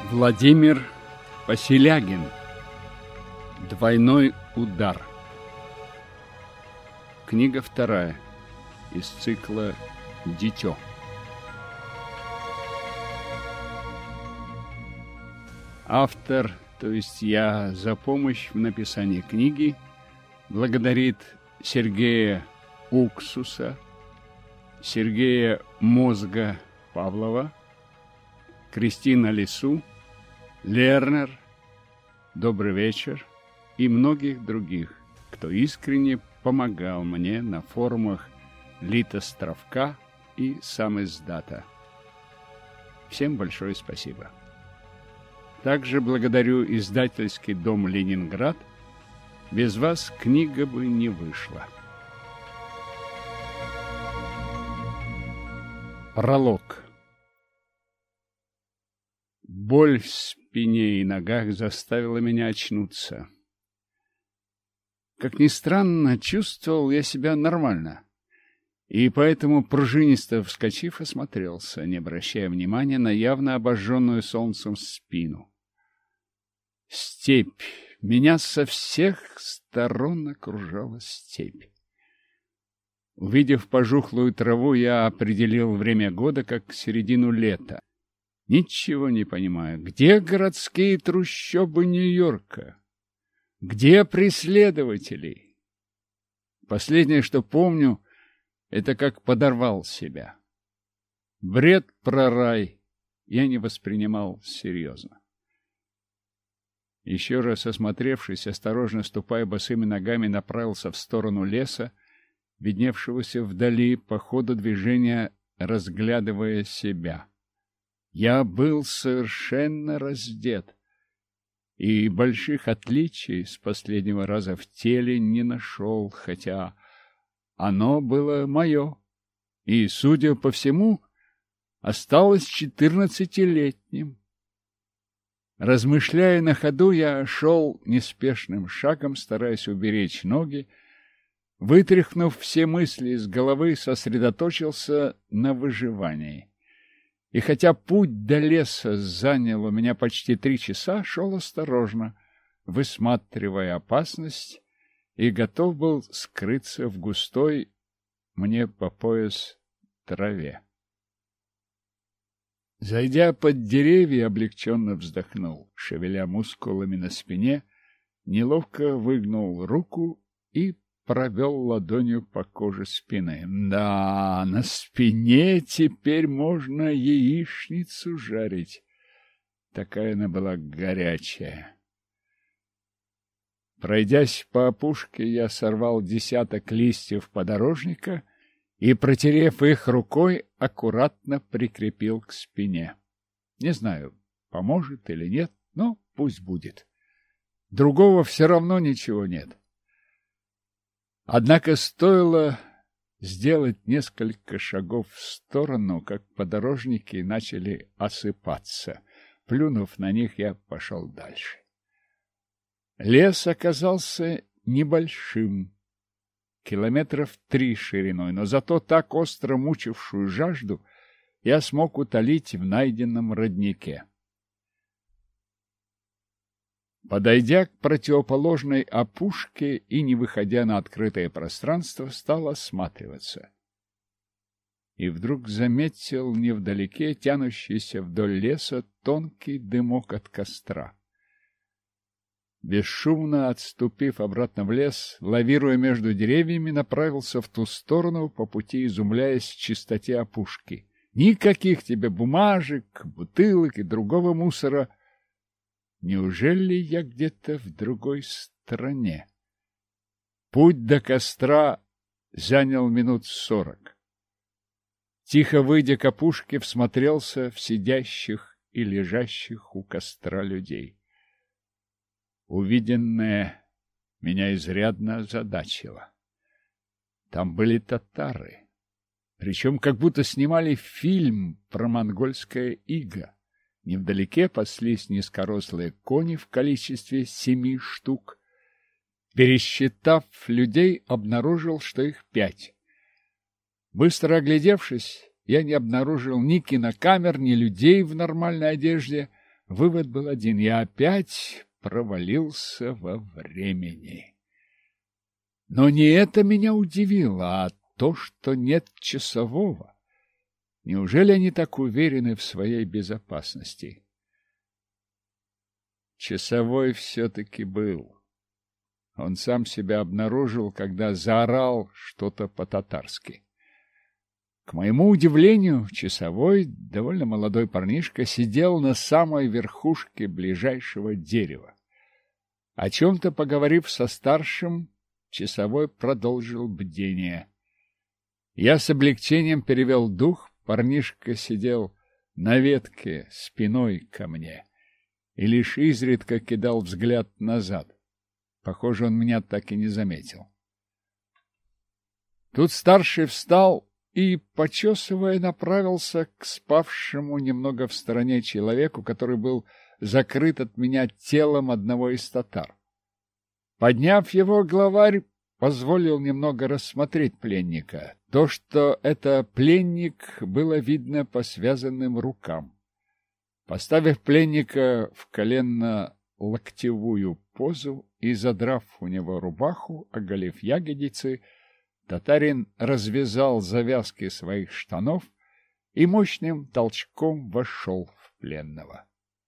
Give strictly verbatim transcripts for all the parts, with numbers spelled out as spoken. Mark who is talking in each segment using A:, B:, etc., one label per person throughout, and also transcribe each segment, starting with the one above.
A: Владимир Поселягин. Двойной удар. Книга вторая из цикла «Дитё». Автор, то есть я, за помощь в написании книги благодарит Сергея Уксуса, Сергея Мозга Павлова, Кристина Лису, Лернер, Добрый вечер и многих других, кто искренне помогал мне на форумах Литостровка и Самиздата. Всем большое спасибо. Также благодарю издательский дом «Ленинград». Без вас книга бы не вышла. Пролог. Боль в спине и ногах заставила меня очнуться. Как ни странно, чувствовал я себя нормально, и поэтому, пружинисто вскочив, осмотрелся, не обращая внимания на явно обожженную солнцем спину. Степь. Меня со всех сторон окружала степь. Увидев пожухлую траву, я определил время года как середину лета. Ничего не понимаю. Где городские трущобы Нью-Йорка? Где преследователи? Последнее, что помню, это как подорвал себя. Бред про рай я не воспринимал серьезно. Еще раз осмотревшись, осторожно ступая босыми ногами, направился в сторону леса, видневшегося вдали, по ходу движения разглядывая себя. Я был совершенно раздет, и больших отличий с последнего раза в теле не нашел, хотя оно было мое, и, судя по всему, осталось четырнадцатилетним. Размышляя на ходу, я шел неспешным шагом, стараясь уберечь ноги. Вытряхнув все мысли из головы, сосредоточился на выживании. И хотя путь до леса занял у меня почти три часа, шел осторожно, высматривая опасность, и готов был скрыться в густой мне по пояс траве. Зайдя под деревья, облегченно вздохнул, шевеля мускулами на спине, неловко выгнул руку и провел ладонью по коже спины. Да, на спине теперь можно яичницу жарить. Такая она была горячая. Пройдясь по опушке, я сорвал десяток листьев подорожника и, протерев их рукой, аккуратно прикрепил к спине. Не знаю, поможет или нет, но пусть будет. Другого все равно ничего нет. Однако стоило сделать несколько шагов в сторону, как подорожники начали осыпаться. Плюнув на них, я пошел дальше. Лес оказался небольшим, километров три шириной, но зато так остро мучившую жажду я смог утолить в найденном роднике. Подойдя к противоположной опушке и не выходя на открытое пространство, стал осматриваться. И вдруг заметил невдалеке тянущийся вдоль леса тонкий дымок от костра. Бесшумно отступив обратно в лес, лавируя между деревьями, направился в ту сторону, по пути изумляясь чистоте опушки. Никаких тебе бумажек, бутылок и другого мусора. Неужели я где-то в другой стране? Путь до костра занял минут сорок. Тихо выйдя к опушке, всмотрелся в сидящих и лежащих у костра людей. Увиденное меня изрядно озадачило. Там были татары, причем как будто снимали фильм про монгольское иго. Невдалеке паслись низкорослые кони в количестве семи штук. Пересчитав людей, обнаружил, что их пять. Быстро оглядевшись, я не обнаружил ни кинокамер, ни людей в нормальной одежде. Вывод был один: я опять провалился во времени. Но не это меня удивило, а то, что нет часового. Неужели они так уверены в своей безопасности? Часовой все-таки был. Он сам себя обнаружил, когда заорал что-то по-татарски. К моему удивлению, часовой, довольно молодой парнишка, сидел на самой верхушке ближайшего дерева. О чем-то поговорив со старшим, часовой продолжил бдение. Я с облегчением перевел дух, парнишка сидел на ветке спиной ко мне и лишь изредка кидал взгляд назад. Похоже, он меня так и не заметил. Тут старший встал и, почесывая, направился к спавшему немного в стороне человеку, который был закрыт от меня телом одного из татар. Подняв его, главарь позволил немного рассмотреть пленника. То, что это пленник, было видно по связанным рукам. Поставив пленника в коленно-локтевую позу и задрав у него рубаху, оголив ягодицы, татарин развязал завязки своих штанов и мощным толчком вошел в пленного.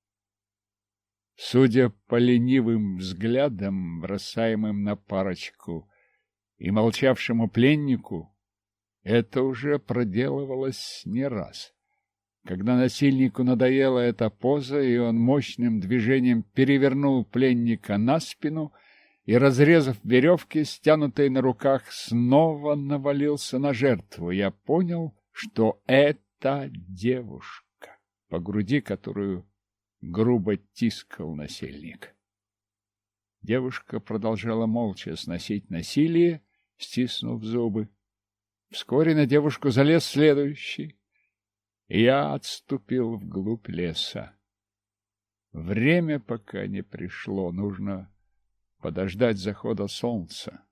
A: Судя по ленивым взглядам, бросаемым на парочку, и молчавшему пленнику, это уже проделывалось не раз. Когда насильнику надоела эта поза, и он мощным движением перевернул пленника на спину и, разрезав веревки, стянутые на руках, снова навалился на жертву, я понял, что это девушка, по груди которую грубо тискал насильник. Девушка продолжала молча сносить насилие, стиснув зубы. Вскоре на девушку залез следующий, и я отступил вглубь леса. Время пока не пришло, нужно подождать захода солнца.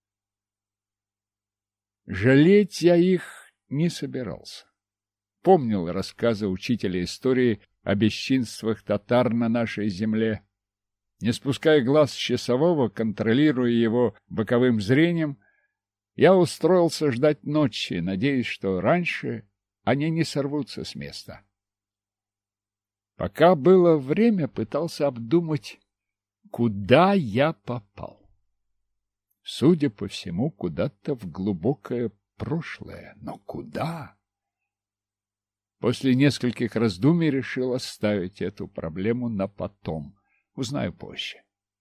A: Жалеть я их не собирался. Помнил рассказы учителя истории о бесчинствах татар на нашей земле. Не спуская глаз с часового, контролируя его боковым зрением, я устроился ждать ночи, надеясь, что раньше они не сорвутся с места. Пока было время, пытался обдумать, куда я попал. Судя по всему, куда-то в глубокое прошлое. Но куда? После нескольких раздумий решил оставить эту проблему на потом. Узнаю позже.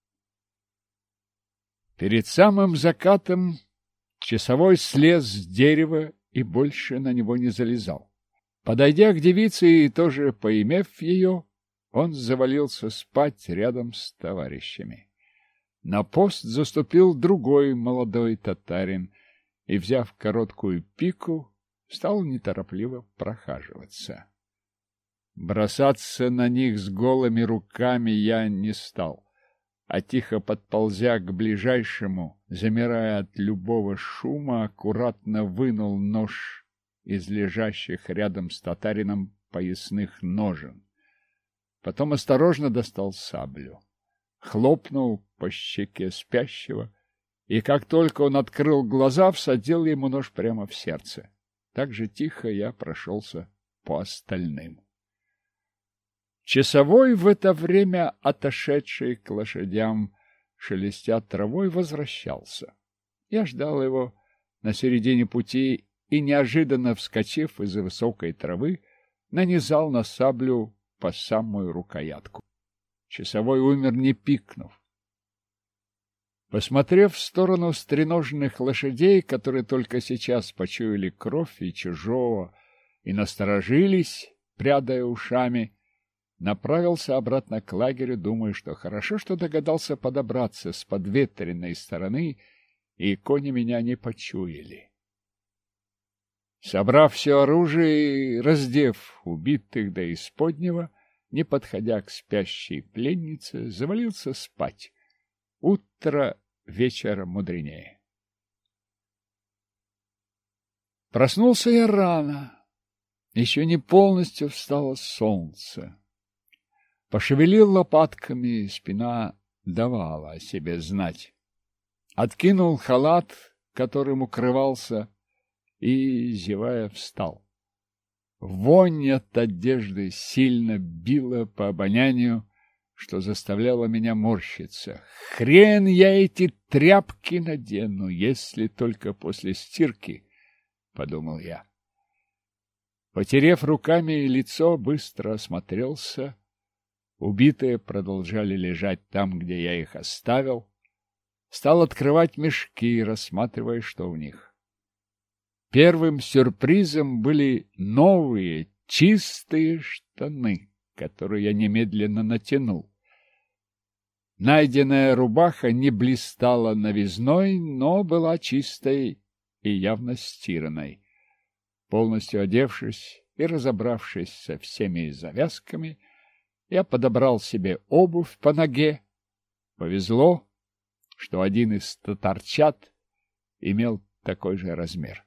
A: Перед самым закатом часовой слез с дерева и больше на него не залезал. Подойдя к девице и тоже поимев ее, он завалился спать рядом с товарищами. На пост заступил другой молодой татарин и, взяв короткую пику, стал неторопливо прохаживаться. Бросаться на них с голыми руками я не стал, а тихо подползя к ближайшему, замирая от любого шума, аккуратно вынул нож из лежащих рядом с татарином поясных ножен. Потом осторожно достал саблю, хлопнул по щеке спящего, и как только он открыл глаза, всадил ему нож прямо в сердце. Так же тихо я прошелся по остальным. Часовой, в это время отошедший к лошадям, шелестя травой, возвращался. Я ждал его на середине пути и, неожиданно вскочив из-за высокой травы, нанизал на саблю по самую рукоятку. Часовой умер, не пикнув. Посмотрев в сторону стреноженных лошадей, которые только сейчас почуяли кровь и чужого и насторожились, прядая ушами, направился обратно к лагерю, думая, что хорошо, что догадался подобраться с подветренной стороны, и кони меня не почуяли. Собрав все оружие и раздев убитых до исподнего, не подходя к спящей пленнице, завалился спать. Утро вечера мудренее. Проснулся я рано. Еще не полностью встало солнце. Пошевелил лопатками, спина давала о себе знать. Откинул халат, которым укрывался, и, зевая, встал. Вонь от одежды сильно била по обонянию, что заставляло меня морщиться. Хрен я эти тряпки надену, если только после стирки, — подумал я. Потерев руками лицо, быстро осмотрелся. Убитые продолжали лежать там, где я их оставил. Стал открывать мешки, рассматривая, что в них. Первым сюрпризом были новые, чистые штаны, которые я немедленно натянул. Найденная рубаха не блистала новизной, но была чистой и явно стиранной. Полностью одевшись и разобравшись со всеми завязками, я подобрал себе обувь по ноге. Повезло, что один из татарчат имел такой же размер.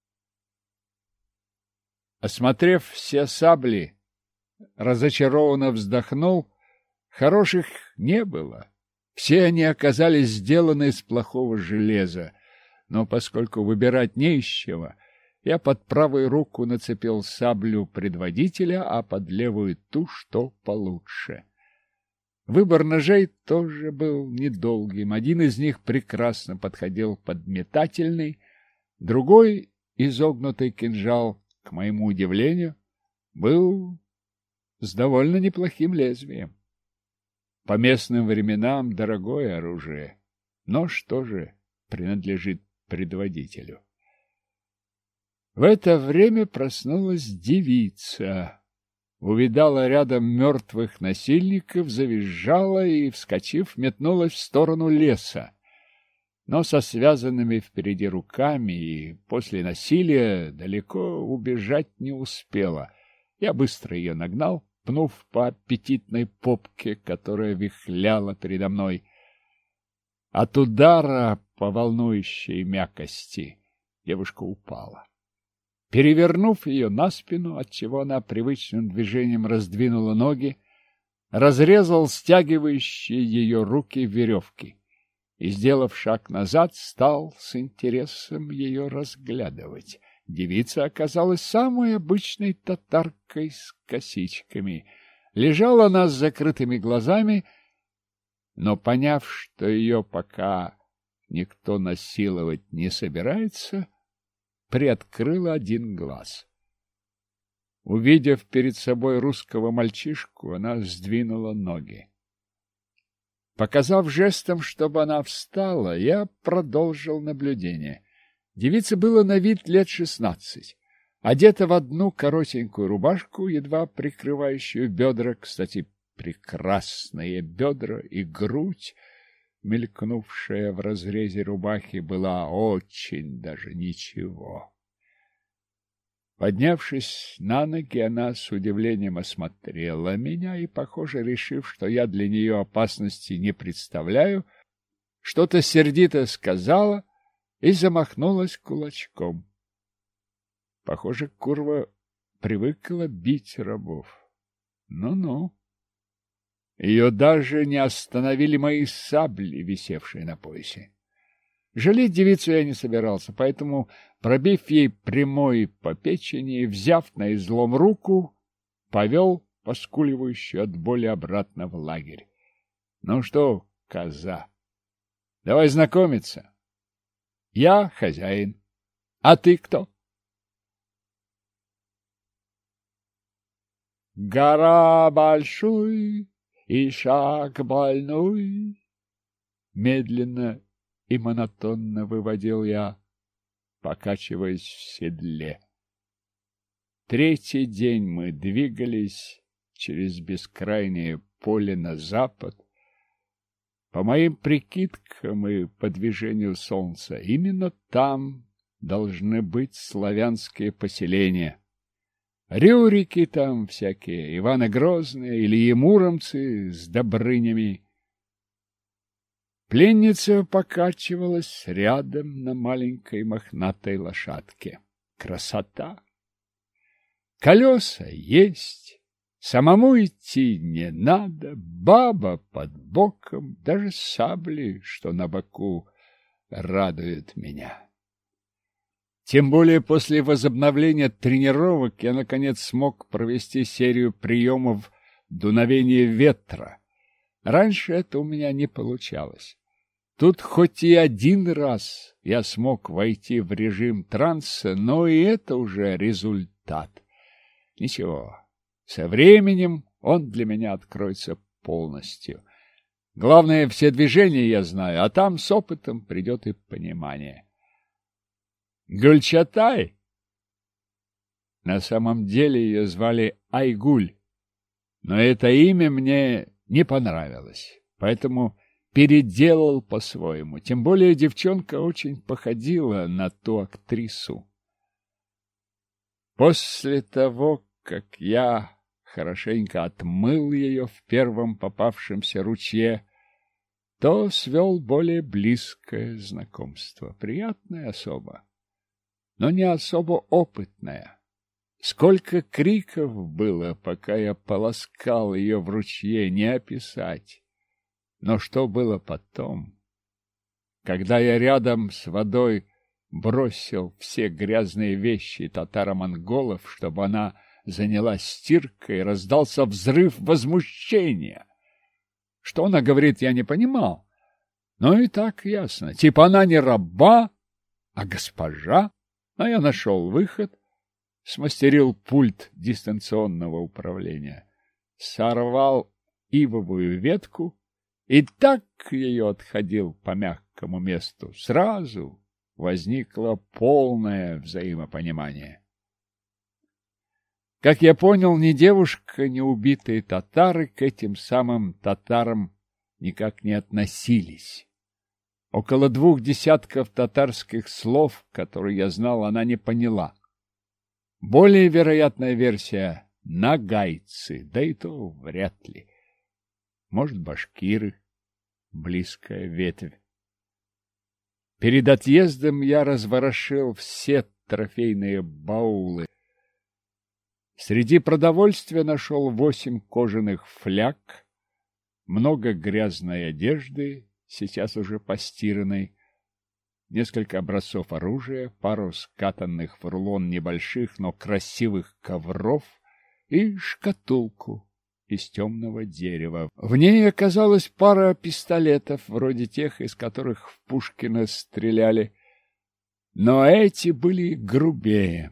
A: Осмотрев все сабли, разочарованно вздохнул. Хороших не было. Все они оказались сделаны из плохого железа, но поскольку выбирать не из чего, я под правую руку нацепил саблю предводителя, а под левую ту, что получше. Выбор ножей тоже был недолгим. Один из них прекрасно подходил под метательный, другой, изогнутый кинжал, к моему удивлению, был с довольно неплохим лезвием. По местным временам дорогое оружие, но что же принадлежит предводителю? В это время проснулась девица, увидала рядом мертвых насильников, завизжала и, вскочив, метнулась в сторону леса. Но со связанными впереди руками и после насилия далеко убежать не успела. Я быстро ее нагнал, пнув по аппетитной попке, которая вихляла передо мной. От удара по волнующей мякости девушка упала. Перевернув ее на спину, отчего она привычным движением раздвинула ноги, разрезал стягивающие ее руки веревки и, сделав шаг назад, стал с интересом ее разглядывать. Девица оказалась самой обычной татаркой с косичками. Лежала она с закрытыми глазами, но, поняв, что ее пока никто насиловать не собирается, приоткрыла один глаз. Увидев перед собой русского мальчишку, она сдвинула ноги. Показав жестом, чтобы она встала, я продолжил наблюдение. Девице было на вид лет шестнадцать. Одета в одну коротенькую рубашку, едва прикрывающую бедра, кстати, прекрасные бедра и грудь, мелькнувшая в разрезе рубахи, была очень даже ничего. Поднявшись на ноги, она с удивлением осмотрела меня и, похоже, решив, что я для нее опасности не представляю, что-то сердито сказала и замахнулась кулачком. Похоже, курва привыкла бить рабов. Ну-ну. Ее даже не остановили мои сабли, висевшие на поясе. Жалеть девицу я не собирался, поэтому, пробив ей прямой по печени, взяв на излом руку, повел поскуливающую от боли обратно в лагерь. Ну что, коза, давай знакомиться. Я хозяин. А ты кто? Гора большой и шаг больной. Медленно и монотонно выводил я, покачиваясь в седле. Третий день мы двигались через бескрайнее поле на запад. По моим прикидкам и по движению солнца, именно там должны быть славянские поселения. Рюрики там всякие, Иваны Грозные, Ильи Муромцы с Добрынями. Пленница покачивалась рядом на маленькой мохнатой лошадке. Красота! Колеса есть, Самому идти не надо, баба под боком, даже сабли, что на боку, радует меня. Тем более после возобновления тренировок я, наконец, смог провести серию приемов дуновения ветра. Раньше это у меня не получалось. Тут хоть и один раз я смог войти в режим транса, но и это уже результат. Ничего, со временем он для меня откроется полностью. Главное, все движения я знаю, а там с опытом придет и понимание. Гульчатай. На самом деле ее звали Айгуль, но это имя мне не понравилось, поэтому переделал по-своему. Тем более девчонка очень походила на ту актрису. После того, как я хорошенько отмыл ее в первом попавшемся ручье, то свел более близкое знакомство. Приятная особа, но не особо опытная. Сколько криков было, пока я полоскал ее в ручье, не описать. Но что было потом, когда я рядом с водой бросил все грязные вещи татаро-монголов, чтобы она занялась стиркой, раздался взрыв возмущения. Что она говорит, я не понимал. Но и так ясно. Типа она не раба, а госпожа. А я нашел выход, смастерил пульт дистанционного управления, сорвал ивовую ветку и так ее отходил по мягкому месту. Сразу возникло полное взаимопонимание. Как я понял, ни девушка, ни убитые татары к этим самым татарам никак не относились. Около двух десятков татарских слов, которые я знал, она не поняла. Более вероятная версия — нагайцы, да и то вряд ли. Может, башкиры, близкая ветвь. Перед отъездом я разворошил все трофейные баулы. Среди продовольствия нашел восемь кожаных фляг, много грязной одежды, сейчас уже постиранной, несколько образцов оружия, пару скатанных в рулон небольших, но красивых ковров и шкатулку из темного дерева. В ней оказалась пара пистолетов, вроде тех, из которых в Пушкина стреляли, но эти были грубее.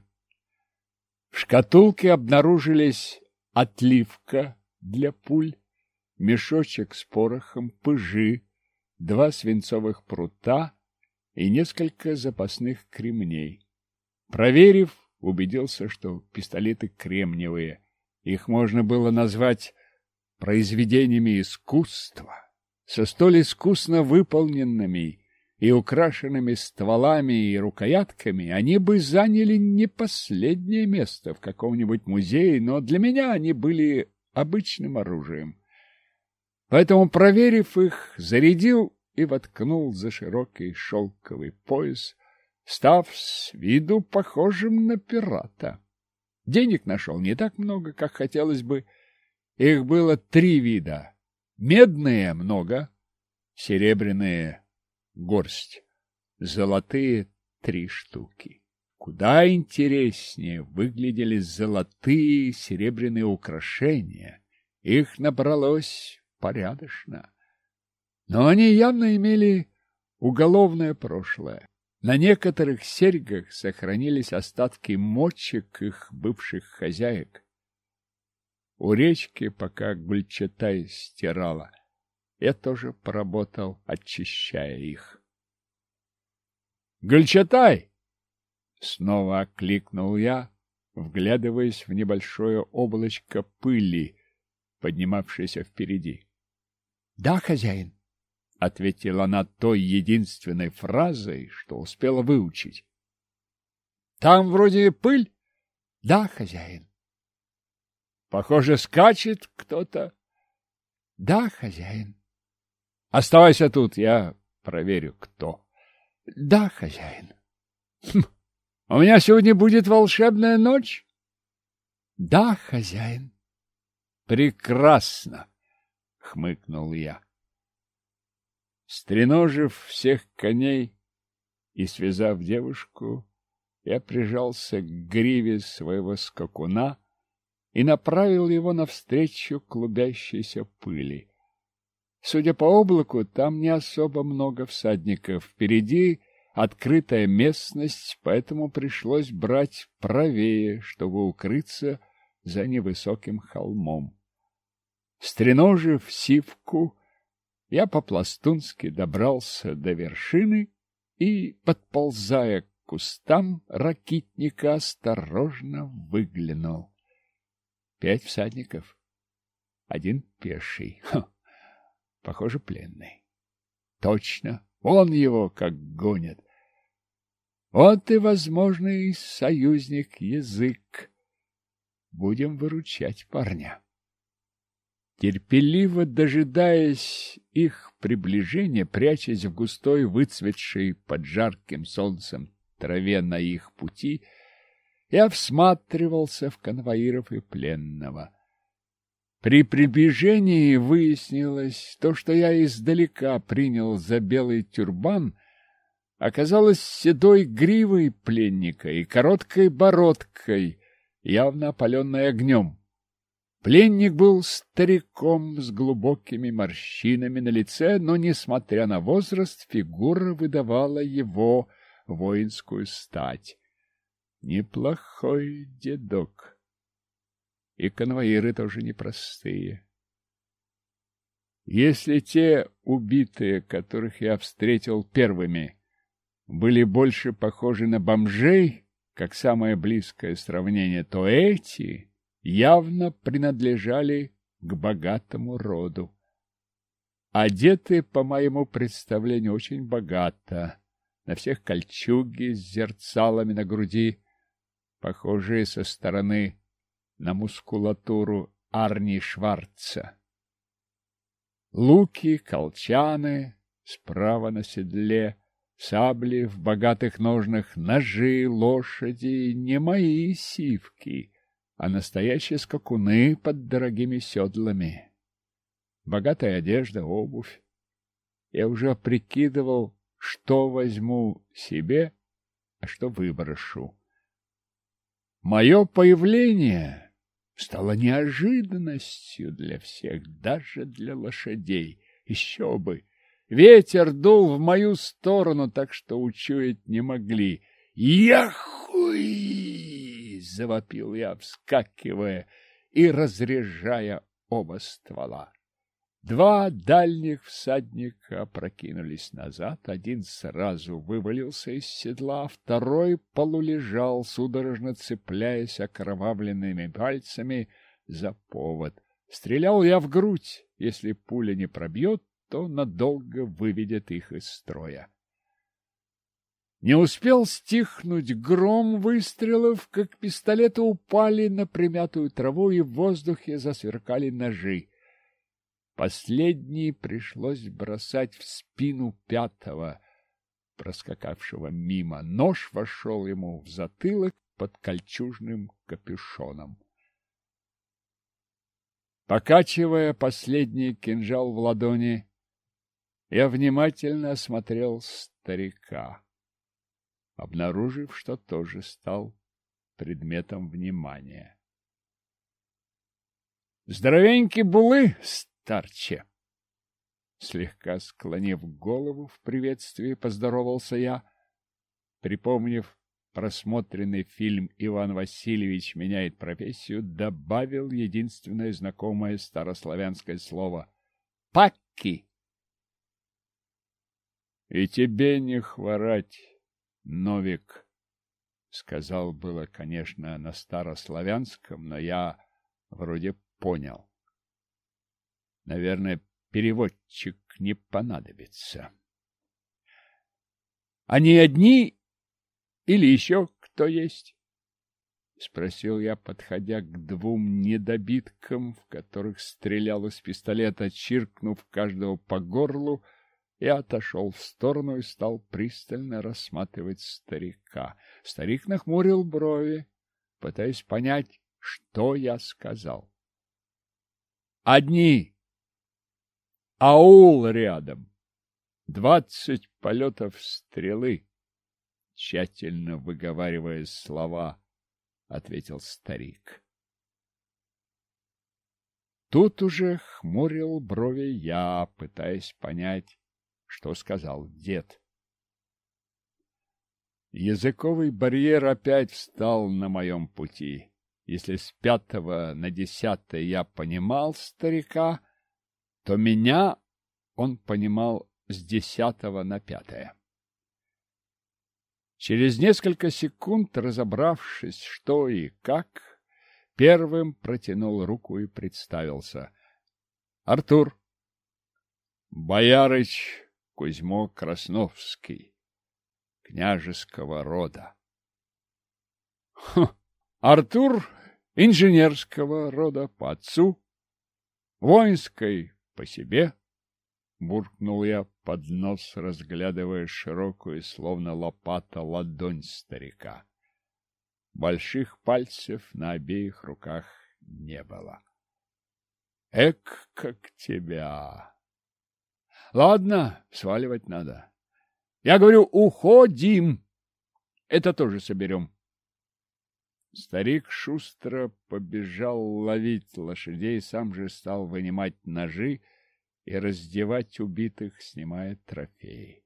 A: В шкатулке обнаружились отливка для пуль, мешочек с порохом, пыжи, два свинцовых прута и несколько запасных кремней. Проверив, убедился, что пистолеты кремниевые. Их можно было назвать произведениями искусства. Со столь искусно выполненными и украшенными стволами и рукоятками они бы заняли не последнее место в каком-нибудь музее, но для меня они были обычным оружием. Поэтому, проверив их, зарядил и воткнул за широкий шелковый пояс, став с виду похожим на пирата. Денег нашел не так много, как хотелось бы. Их было три вида. Медные много, серебряные горсть, золотые три штуки. Куда интереснее выглядели золотые и серебряные украшения. Их набралось порядочно. Но они явно имели уголовное прошлое. На некоторых серьгах сохранились остатки мочек их бывших хозяек. У речки, пока Гульчатай стирала, я тоже поработал, очищая их. «Гульчатай!» — снова окликнул я, вглядываясь в небольшое облачко пыли, поднимавшееся впереди. — Да, хозяин, — ответила она той единственной фразой, что успела выучить. — Там вроде пыль? — Да, хозяин. — Похоже, скачет кто-то. — Да, хозяин. — Оставайся тут, я проверю, кто. — Да, хозяин. Хм, — У меня сегодня будет волшебная ночь? — Да, хозяин. Прекрасно, хмыкнул я. Стреножив всех коней и связав девушку, я прижался к гриве своего скакуна и направил его навстречу клубящейся пыли. Судя по облаку, там не особо много всадников. Впереди открытая местность, поэтому пришлось брать правее, чтобы укрыться за невысоким холмом. Стреножив сивку, я по-пластунски добрался до вершины и, подползая к кустам ракитника, осторожно выглянул. Пять всадников, один пеший. Ха, похоже, пленный. Точно, он его как гонит. Вот и возможный союзник язык. Будем выручать парня. Терпеливо дожидаясь их приближения, прячась в густой, выцветшей под жарким солнцем траве на их пути, я всматривался в конвоиров и пленного. При приближении выяснилось, то, что я издалека принял за белый тюрбан, оказалось седой гривой пленника и короткой бородкой, явно опаленной огнем. Пленник был стариком с глубокими морщинами на лице, но, несмотря на возраст, фигура выдавала его воинскую стать. Неплохой дедок. И конвоиры тоже непростые. Если те убитые, которых я встретил первыми, были больше похожи на бомжей, как самое близкое сравнение, то эти явно принадлежали к богатому роду. Одеты, по моему представлению, очень богато. На всех кольчуги с зерцалами на груди, похожие со стороны на мускулатуру Арни Шварца. Луки, колчаны справа на седле, сабли в богатых ножнах, ножи, лошади, не мои сивки, а настоящие скакуны под дорогими седлами. Богатая одежда, обувь. Я уже прикидывал, что возьму себе, а что выброшу. Мое появление стало неожиданностью для всех, даже для лошадей. Еще бы! Ветер дул в мою сторону, так что учуять не могли. «Яхуй!» — завопил я, вскакивая и разряжая оба ствола. Два дальних всадника опрокинулись назад, один сразу вывалился из седла, а второй полулежал, судорожно цепляясь окровавленными пальцами за повод. Стрелял я в грудь. Если пуля не пробьет, то надолго выведет их из строя. Не успел стихнуть гром выстрелов, как пистолеты упали на примятую траву, и в воздухе засверкали ножи. Последний пришлось бросать в спину пятого, проскакавшего мимо. Нож вошел ему в затылок под кольчужным капюшоном. Покачивая последний кинжал в ладони, я внимательно осмотрел старика, обнаружив, что тоже стал предметом внимания. «Здоровенький булы, старче!» Слегка склонив голову в приветствии, поздоровался я, припомнив просмотренный фильм «Иван Васильевич меняет профессию», добавил единственное знакомое старославянское слово «пакки». «И тебе не хворать, Новик», — сказал было, конечно, на старославянском, но я вроде понял. Наверное, переводчик не понадобится. — Они одни или еще кто есть? — спросил я, подходя к двум недобиткам, в которых стрелял из пистолета, чиркнув каждого по горлу. Я отошел в сторону и стал пристально рассматривать старика. Старик нахмурил брови, пытаясь понять, что я сказал. Одни. Аул рядом. Двадцать полетов стрелы. Тщательно выговаривая слова, ответил старик. Тут уже хмурил брови я, пытаясь понять, что сказал дед. Языковый барьер опять встал на моем пути. Если с пятого на десятое я понимал старика, то меня он понимал с десятого на пятое. Через несколько секунд, разобравшись, что и как, первым протянул руку и представился. Артур. Боярыч Кузьмо Красновский, княжеского рода. Хм, Артур инженерского рода по отцу, воинской по себе, буркнул я под нос, разглядывая широкую, словно лопата, ладонь старика. Больших пальцев на обеих руках не было. Эк, как тебя! Ладно, сваливать надо. Я говорю, уходим. Это тоже соберем. Старик шустро побежал ловить лошадей, сам же стал вынимать ножи и раздевать убитых, снимая трофеи.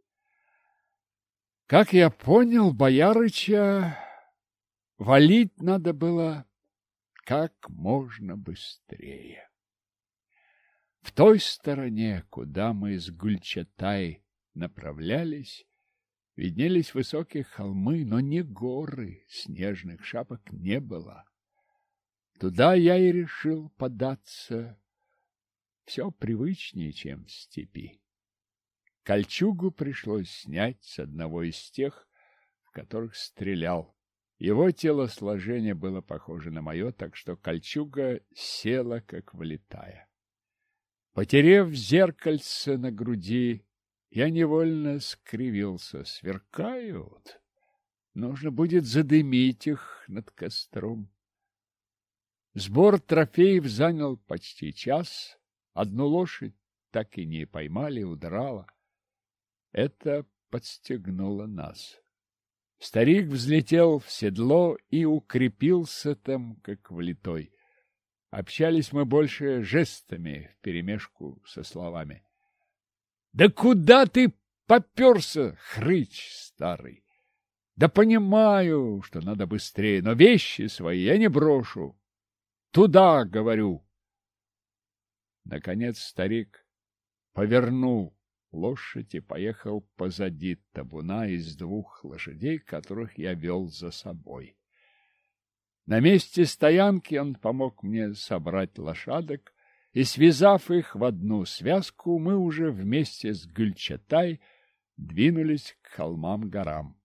A: Как я понял, боярыча валить надо было как можно быстрее. В той стороне, куда мы с Гульчатай направлялись, виднелись высокие холмы, но не горы, снежных шапок не было. Туда я и решил податься. Все привычнее, чем в степи. Кольчугу пришлось снять с одного из тех, в которых стрелял. Его телосложение было похоже на мое, так что кольчуга села, как влитая. Потерев зеркальце на груди, я невольно скривился. Сверкают. Нужно будет задымить их над костром. Сбор трофеев занял почти час. Одну лошадь так и не поймали, удрала. Это подстегнуло нас. Старик взлетел в седло и укрепился там, как влитой. Общались мы больше жестами вперемешку со словами. — Да куда ты поперся, хрыч старый? Да понимаю, что надо быстрее, но вещи свои я не брошу. Туда, говорю. Наконец старик повернул лошадь и поехал позади табуна из двух лошадей, которых я вел за собой. На месте стоянки он помог мне собрать лошадок, и, связав их в одну связку, мы уже вместе с Гульчатай двинулись к холмам-горам.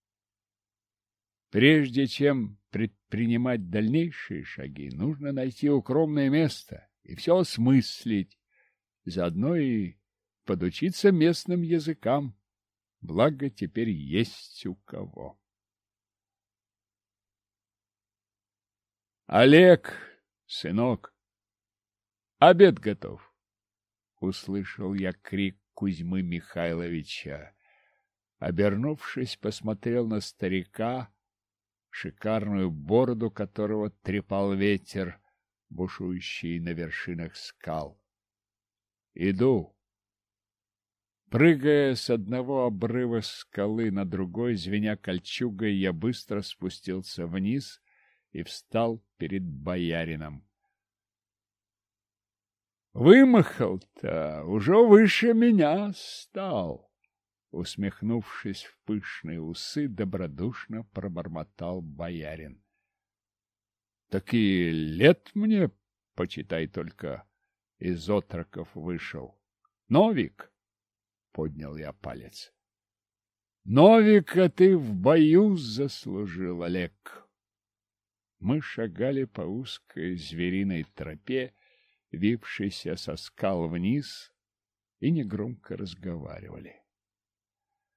A: Прежде чем предпринимать дальнейшие шаги, нужно найти укромное место и все осмыслить, заодно и подучиться местным языкам, благо теперь есть у кого. Олег, сынок, обед готов, услышал я крик Кузьмы Михайловича. Обернувшись, посмотрел на старика, шикарную бороду которого трепал ветер, бушующий на вершинах скал. Иду. Прыгая с одного обрыва скалы на другой, звеня кольчугой, я быстро спустился вниз и встал перед боярином. Вымахал-то уже выше меня стал. Усмехнувшись в пышные усы, добродушно пробормотал боярин. — Так и лет мне, почитай, только из отроков вышел. Новик! — поднял я палец. — Новика ты в бою заслужил, Олег. Мы шагали по узкой звериной тропе, вившейся со скал вниз, и негромко разговаривали.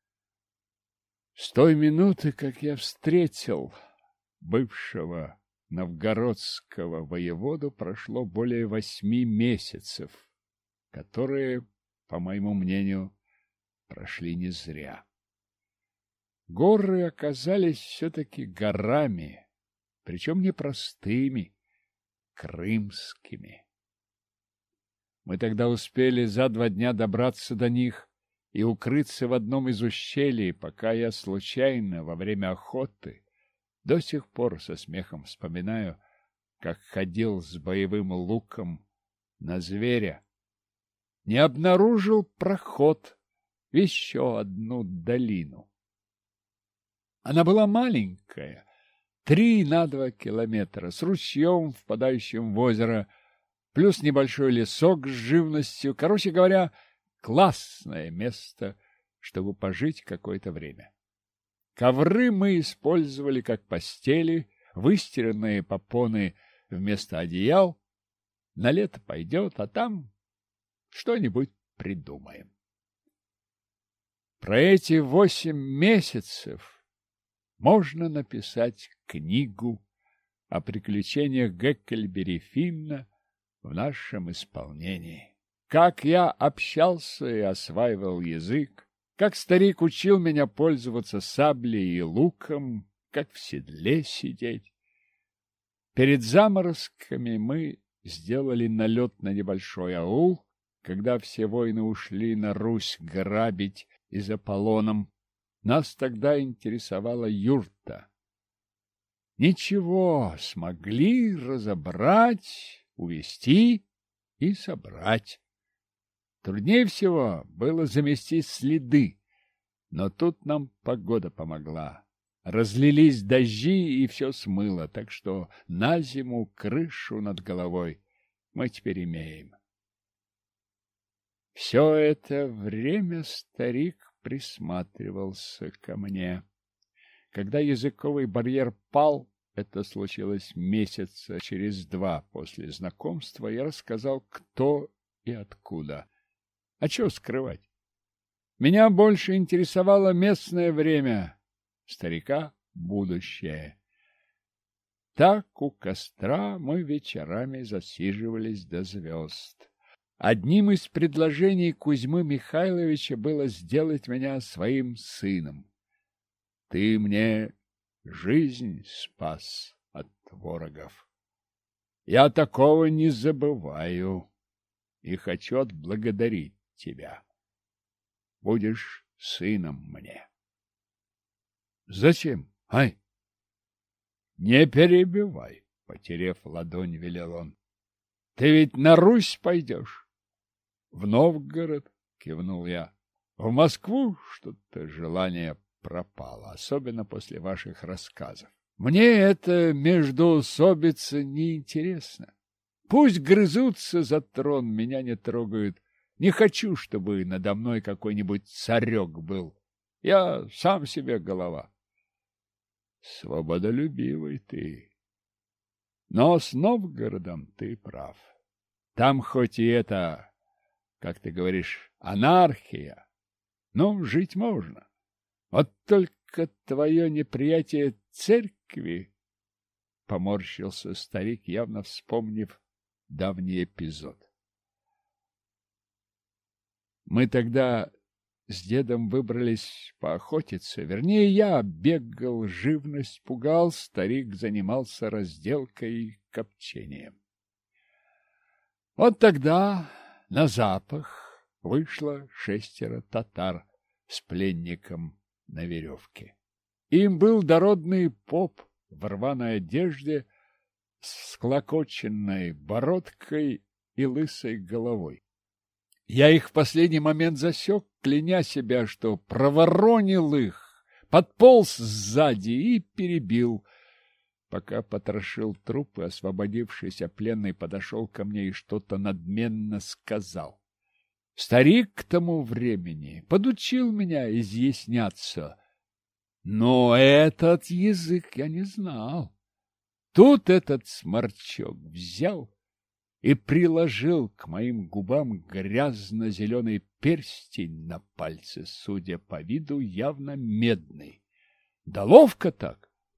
A: С той минуты, как я встретил бывшего новгородского воеводу прошло более восьми месяцев, которые, по моему мнению, прошли не зря. Горы оказались все-таки горами, причем не простыми, крымскими. Мы тогда успели за два дня добраться до них и укрыться в одном из ущелий, пока я случайно во время охоты до сих пор со смехом вспоминаю, как ходил с боевым луком на зверя, не обнаружил проход в еще одну долину. Она была маленькая, три на два километра, с ручьем, впадающим в озеро, плюс небольшой лесок с живностью. Короче говоря, классное место, чтобы пожить какое-то время. Ковры мы использовали как постели, выстиранные попоны вместо одеял. На лето пойдет, а там что-нибудь придумаем. Про эти восемь месяцев можно написать книгу о приключениях Геккельбери Финна в нашем исполнении. Как я общался и осваивал язык, как старик учил меня пользоваться саблей и луком, как в седле сидеть. Перед заморозками мы сделали налет на небольшой аул, когда все воины ушли на Русь грабить и за Аполлоном. Нас тогда интересовала юрта. Ничего, смогли разобрать, увести и собрать. Труднее всего было заместить следы, но тут нам погода помогла. Разлились дожди, и все смыло, так что на зиму крышу над головой мы теперь имеем. Все это время старик присматривался ко мне. Когда языковый барьер пал, это случилось месяца через два после знакомства, я рассказал, кто и откуда. А чего скрывать? Меня больше интересовало местное время, старика — будущее. Так у костра мы вечерами засиживались до звезд. Одним из предложений Кузьмы Михайловича было сделать меня своим сыном. Ты мне жизнь спас от ворогов. Я такого не забываю и хочу отблагодарить тебя. Будешь сыном мне. Зачем, ай? Не перебивай, потерев ладонь, велел он. Ты ведь на Русь пойдешь? В Новгород, кивнул я. В Москву что-то желание пропало, особенно после ваших рассказов. Мне это междоусобица неинтересно. Пусть грызутся за трон, меня не трогают. Не хочу, чтобы надо мной какой-нибудь царек был. Я сам себе голова. Свободолюбивый ты. Но с Новгородом ты прав. Там хоть и это, как ты говоришь, анархия, но жить можно. Вот только твое неприятие церкви, — поморщился старик, явно вспомнив давний эпизод. Мы тогда с дедом выбрались поохотиться. Вернее, я бегал, живность пугал, старик занимался разделкой и копчением. Вот тогда на запах вышло шестеро татар с пленником на веревке. Им был дородный поп в рваной одежде с склокоченной бородкой и лысой головой. Я их в последний момент засек, кляня себя, что проворонил их, подполз сзади и перебил. Пока потрошил труп, освободившийся пленный подошел ко мне и что-то надменно сказал. Старик к тому времени подучил меня изъясняться, но этот язык я не знал. Тут этот сморчок взял и приложил к моим губам грязно-зеленый перстень на пальце, судя по виду, явно медный. Да ловко так!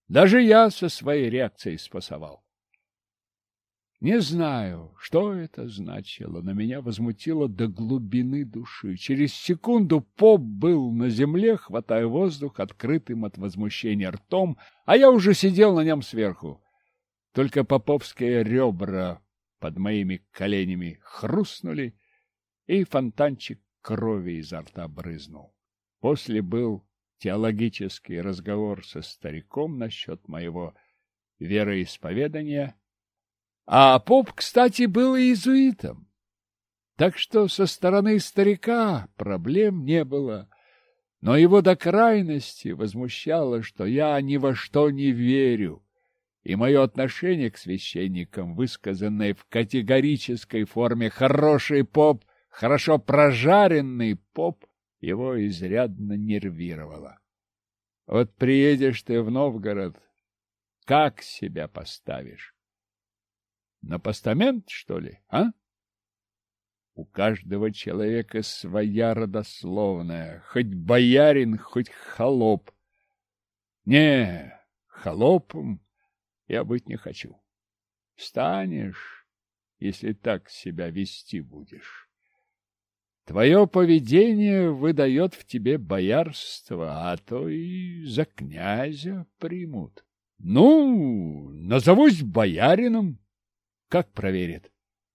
A: Даже я со своей реакцией спасовал. Не знаю, что это значило, но меня возмутило до глубины души. Через секунду поп был на земле, хватая воздух открытым от возмущения ртом, а я уже сидел на нем сверху. Только поповские ребра под моими коленями хрустнули, и фонтанчик крови изо рта брызнул. После был теологический разговор со стариком насчет моего вероисповедания. А поп, кстати, был иезуитом. Так что со стороны старика проблем не было. Но его до крайности возмущало, что я ни во что не верю, и мое отношение к священникам, высказанное в категорической форме «хороший поп», «хорошо прожаренный поп», его изрядно нервировало. Вот приедешь ты в Новгород, как себя поставишь? На постамент, что ли, а? У каждого человека своя родословная, хоть боярин, хоть холоп. Не, холопом я быть не хочу. Станешь, если так себя вести будешь. Твое поведение выдает в тебе боярство, а то и за князя примут. Ну, назовусь боярином. Как проверят?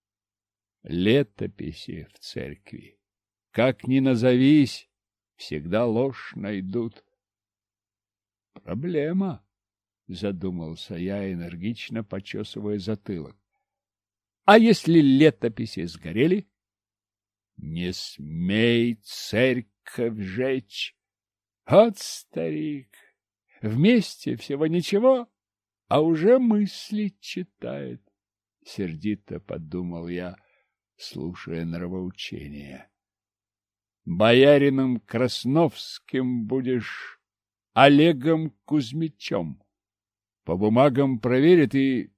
A: Летописи в церкви. Как ни назовись, всегда ложь найдут. Проблема, задумался я, энергично почесывая затылок. А если летописи сгорели? Не смей церковь жечь. Вот старик, вместе всего ничего, а уже мысли читает. Сердито подумал я, слушая нравоучение. Боярином Красновским будешь Олегом Кузьмичем. По бумагам проверят и...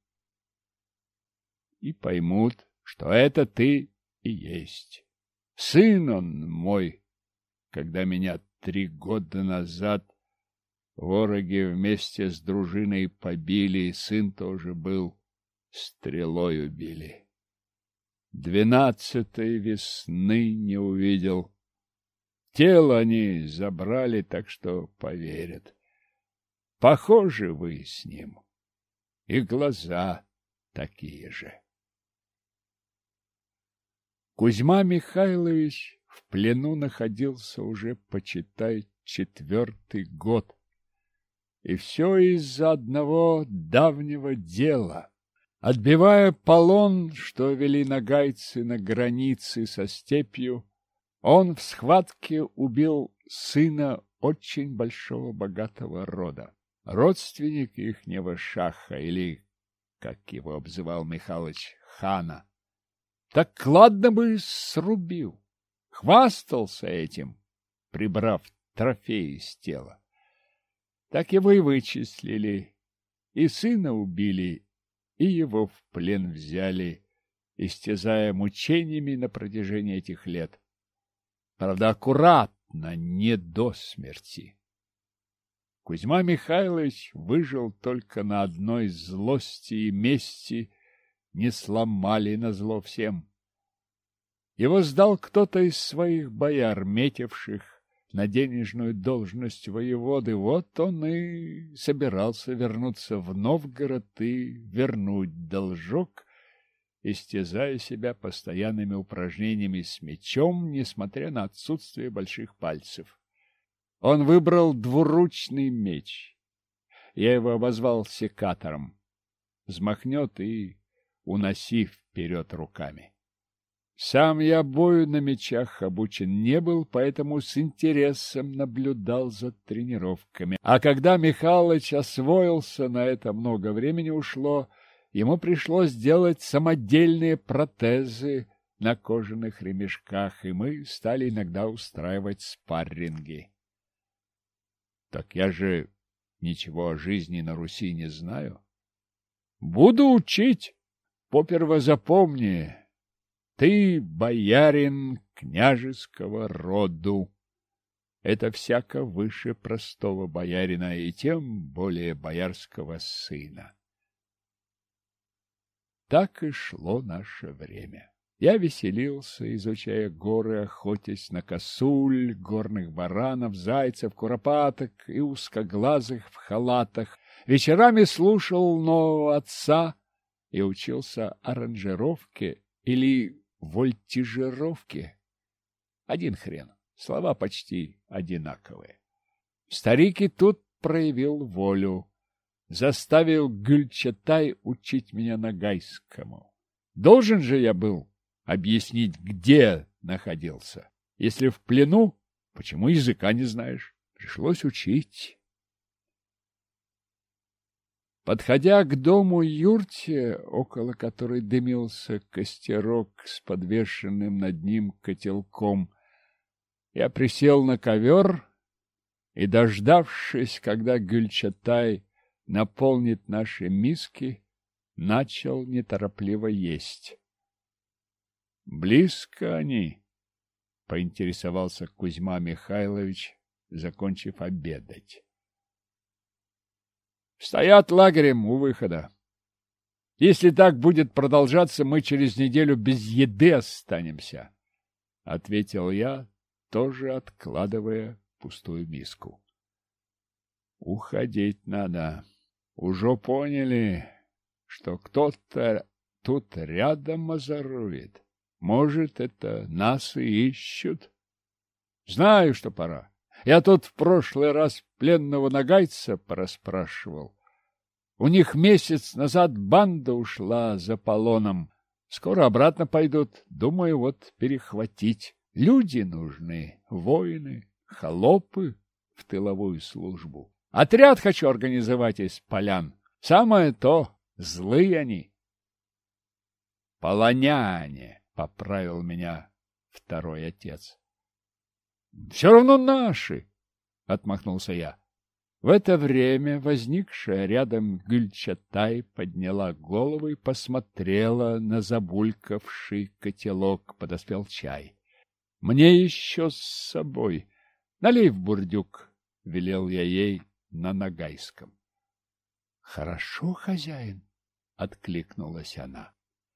A: и поймут, что это ты и есть. Сын он мой, когда меня три года назад вороги вместе с дружиной побили, и сын тоже был. Стрелой убили. Двенадцатой весны не увидел. Тело они забрали, так что поверят. Похожи вы с ним. И глаза такие же. Кузьма Михайлович в плену находился уже, почитай, четвертый год. И все из-за одного давнего дела. Отбивая полон, что вели нагайцы на границе со степью, он в схватке убил сына очень большого богатого рода. Родственник ихнего шаха, или, как его обзывал Михалыч, хана, так ладно бы срубил, хвастался этим, прибрав трофеи с тела. Так его и вычислили, и сына убили, и его в плен взяли, истязая мучениями на протяжении этих лет. Правда, аккуратно, не до смерти. Кузьма Михайлович выжил только на одной злости и мести, не сломали назло всем. Его сдал кто-то из своих бояр, метивших на денежную должность воеводы. Вот он и собирался вернуться в Новгород и вернуть должок, истязая себя постоянными упражнениями с мечом, несмотря на отсутствие больших пальцев. Он выбрал двуручный меч. Я его обозвал секатором. Взмахнет и уноси вперед руками. Сам я бою на мечах обучен не был, поэтому с интересом наблюдал за тренировками. А когда Михалыч освоился, на это много времени ушло, ему пришлось делать самодельные протезы на кожаных ремешках, и мы стали иногда устраивать спарринги. Так я же ничего о жизни на Руси не знаю. Буду учить. Поперво запомни, ты боярин княжеского роду. это всяко выше простого боярина и тем более боярского сына. Так и шло наше время. Я веселился, изучая горы, охотясь на косуль, горных баранов, зайцев, куропаток и узкоглазых в халатах. Вечерами слушал нового отца и учился аранжировке или вольтижировке. Один хрен, слова почти одинаковые. Старик и тут проявил волю, заставил Гюльчатай учить меня нагайскому. Должен же я был объяснить, где находился. Если в плену, почему языка не знаешь? Пришлось учить. Подходя к дому-юрте, около которой дымился костерок с подвешенным над ним котелком, я присел на ковер и, дождавшись, когда Гюльчатай наполнит наши миски, начал неторопливо есть. — Близко они? — поинтересовался Кузьма Михайлович, закончив обедать. — Стоят лагерем у выхода. Если так будет продолжаться, мы через неделю без еды останемся, — ответил я, тоже откладывая пустую миску. — Уходить надо. Уже поняли, что кто-то тут рядом озорует. Может, это нас и ищут? Знаю, что пора. Я тут в прошлый раз пленного нагайца порасспрашивал. У них месяц назад банда ушла за полоном. Скоро обратно пойдут. Думаю, вот перехватить. Люди нужны, воины, холопы в тыловую службу. Отряд хочу организовать из полян. Самое то, злые они. Полоняне, поправил меня второй отец. Все равно наши, отмахнулся я. В это время возникшая рядом Гюльчатай подняла голову и посмотрела на забулькавший котелок. Подоспел чай. Мне еще с собой. Налей в бурдюк, велел я ей на нагайском. Хорошо, хозяин, откликнулась она.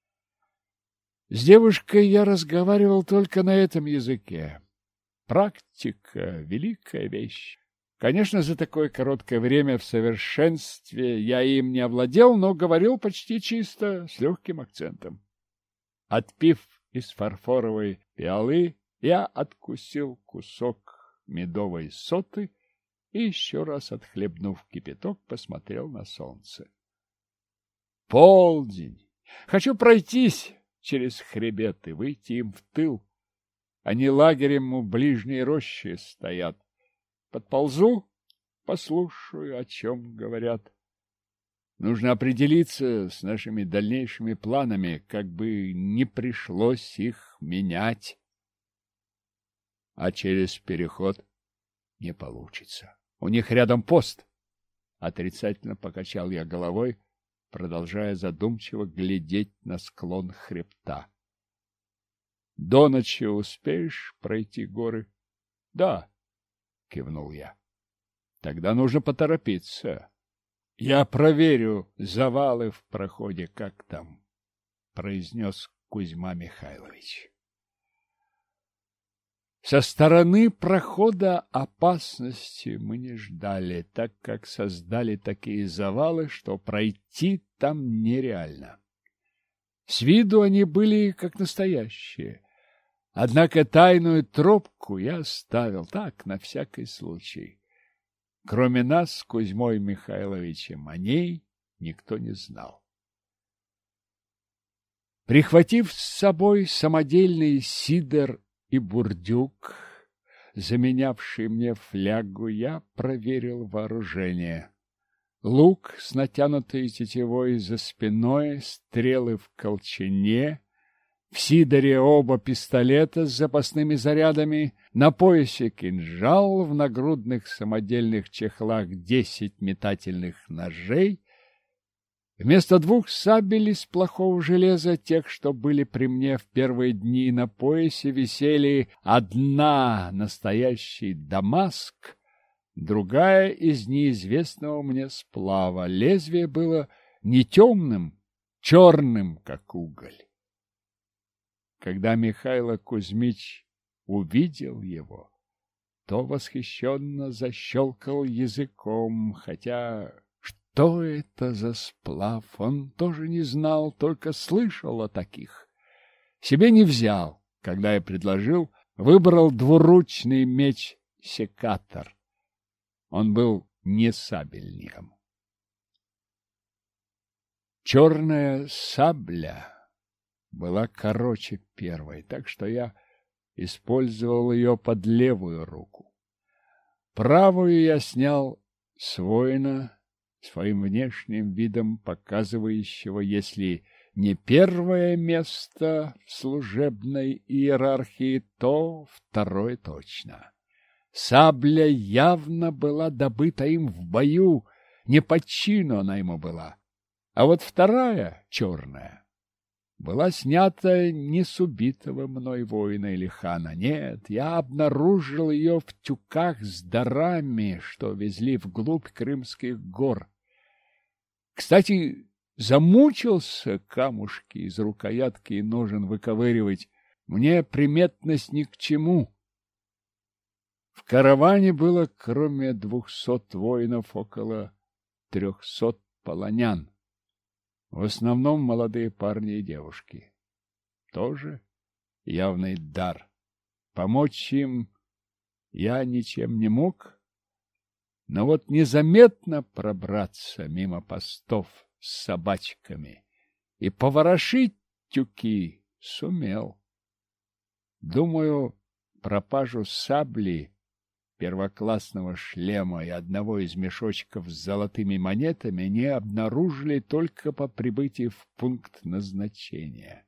A: С девушкой я разговаривал только на этом языке. Практика — великая вещь. Конечно, за такое короткое время в совершенстве я им не овладел, но говорил почти чисто, с легким акцентом. Отпив из фарфоровой пиалы, я откусил кусок медовой соты и, еще раз отхлебнув кипяток, посмотрел на солнце. Полдень. Хочу пройтись через хребет и выйти им в тыл. Они лагерем у ближней рощи стоят. Подползу, послушаю, о чем говорят. Нужно определиться с нашими дальнейшими планами, как бы не пришлось их менять. А через переход не получится. У них рядом пост. Отрицательно покачал я головой, продолжая задумчиво глядеть на склон хребта. До ночи успеешь пройти горы? Да, кивнул я. Тогда нужно поторопиться. Я проверю завалы в проходе, как там, произнес Кузьма Михайлович. Со стороны прохода опасности мы не ждали, так как создали такие завалы, что пройти там нереально. С виду они были как настоящие. Однако тайную тропку я оставил так, на всякий случай. Кроме нас с Кузьмой Михайловичем о ней никто не знал. Прихватив с собой самодельный сидр и бурдюк, заменявший мне флягу, я проверил вооружение. Лук с натянутой тетивой за спиной, стрелы в колчане, в сидоре оба пистолета с запасными зарядами, на поясе кинжал, в нагрудных самодельных чехлах десять метательных ножей. Вместо двух сабель из плохого железа, тех, что были при мне в первые дни на поясе, висели одна настоящий Дамаск, другая из неизвестного мне сплава. Лезвие было не темным, черным, как уголь. Когда Михаил Кузьмич увидел его, то восхищенно защелкал языком, хотя что это за сплав, он тоже не знал, только слышал о таких. Себе не взял, когда я предложил, выбрал двуручный меч-секатор. Он был не сабельником. Черная сабля была короче первой, так что я использовал ее под левую руку. Правую я снял с воина, своим внешним видом показывающего, если не первое место в служебной иерархии, то второе точно. Сабля явно была добыта им в бою, не по чину она ему была. А вот вторая, черная, была снята не с убитого мной воина или хана. Нет, я обнаружил ее в тюках с дарами, что везли вглубь Крымских гор. Кстати, замучился камушки из рукоятки и ножен выковыривать. Мне приметность ни к чему. В караване было, кроме двухсот воинов, около трехсот полонян. В основном молодые парни и девушки. Тоже явный дар. Помочь им я ничем не мог, но вот незаметно пробраться мимо постов с собачками и поворошить тюки сумел. Думаю, пропажу сабли, первоклассного шлема и одного из мешочков с золотыми монетами не обнаружили только по прибытии в пункт назначения.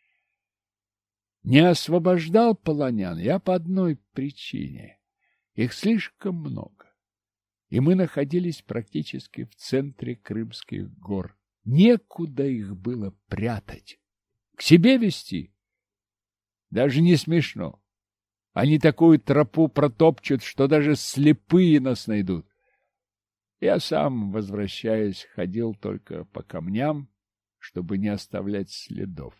A: Не освобождал полонян я по одной причине. Их слишком много, и мы находились практически в центре Крымских гор. Некуда их было прятать. К себе везти? Даже не смешно. Они такую тропу протопчут, что даже слепые нас найдут. Я сам, возвращаясь, ходил только по камням, чтобы не оставлять следов.